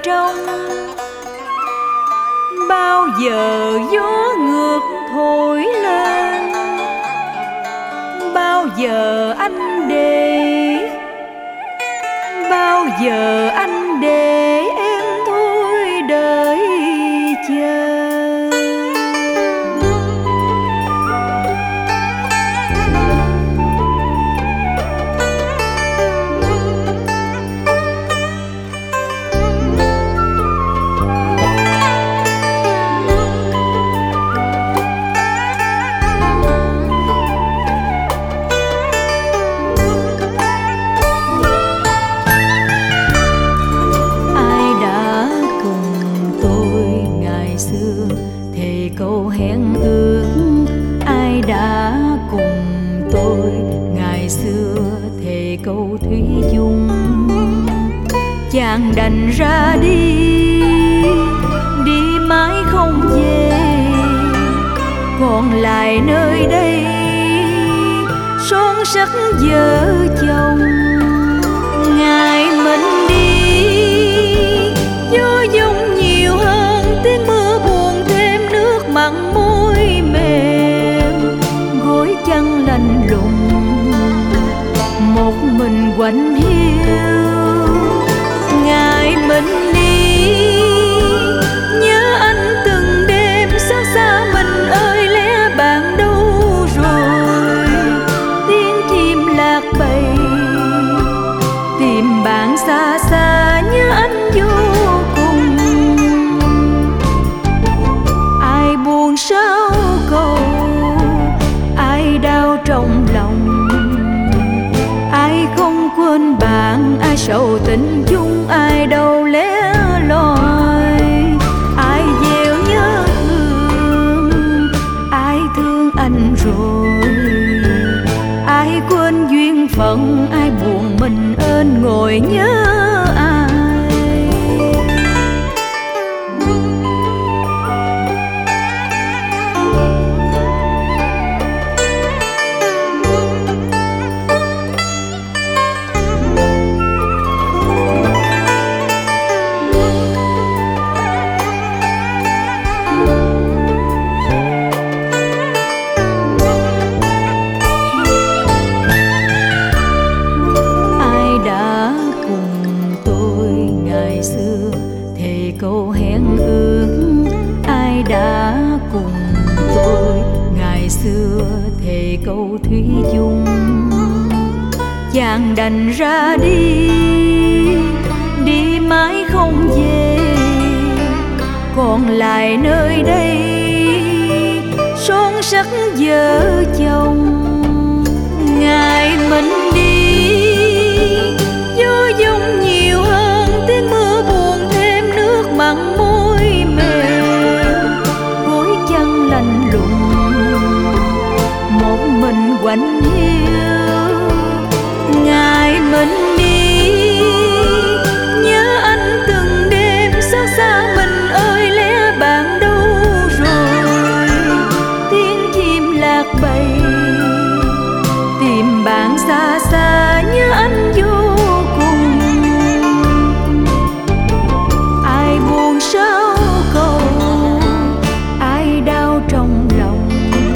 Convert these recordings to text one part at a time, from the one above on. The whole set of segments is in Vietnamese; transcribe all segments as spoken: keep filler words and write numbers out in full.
trong. Bao giờ gió ngược thổi lên, bao giờ anh để, bao giờ anh để em thôi đợi chờ. Câu hẹn ước ai đã cùng tôi ngày xưa thề câu thủy chung. Chàng đành ra đi, đi mãi không về, còn lại nơi đây son sắc vợ chồng. Ngày mình đi gió giông nhiều hơn tiếng mưa buồn, thêm nước mặn môi mềm, gối chăn lạnh lùng một mình quạnh hiu. Ngày mình đi nhớ anh từng đêm xa xa mình ơi lẽ bạn đâu rồi. Tiếng chim lạc bầy tìm bạn xa xa nhớ anh vô cùng. Ai buồn sao cầu, ai đau trong lòng, ai không quên bạn, ai sầu tình chung, ai đâu lẻ loi. Ai gieo nhớ thương, ai thương anh rồi, ai quên duyên phận, ai buồn mình ơn ngồi nhớ ai. Câu hẹn ước ai đã cùng tôi ngày xưa thề câu thủy chung. Chàng đành ra đi, đi mãi không về, còn lại nơi đây son sắc vợ chồng. Ngày mình đi gió giông nhiều hơn tiếng mưa buồn, thêm nước mặn môi mềm, gối chăn lạnh lùng một mình quạnh hiu. Ngày mình đi nhớ anh từng đêm xa xa mình ơi lẽ bạn đâu rồi. Tiếng chim lạc bầy tìm bạn xa xa nhớ anh vô cùng. Ai buồn sao cầu, ai đau trong lòng,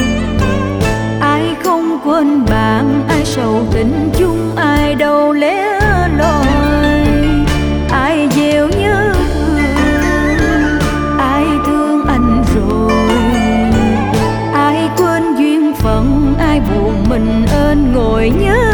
ai không quên bạn, ai sầu tình chung, ai đâu lẻ loi. Ai gieo nhớ thương, ai thương anh rồi, ai quên duyên phận, ai buồn mình ơn ngồi nhớ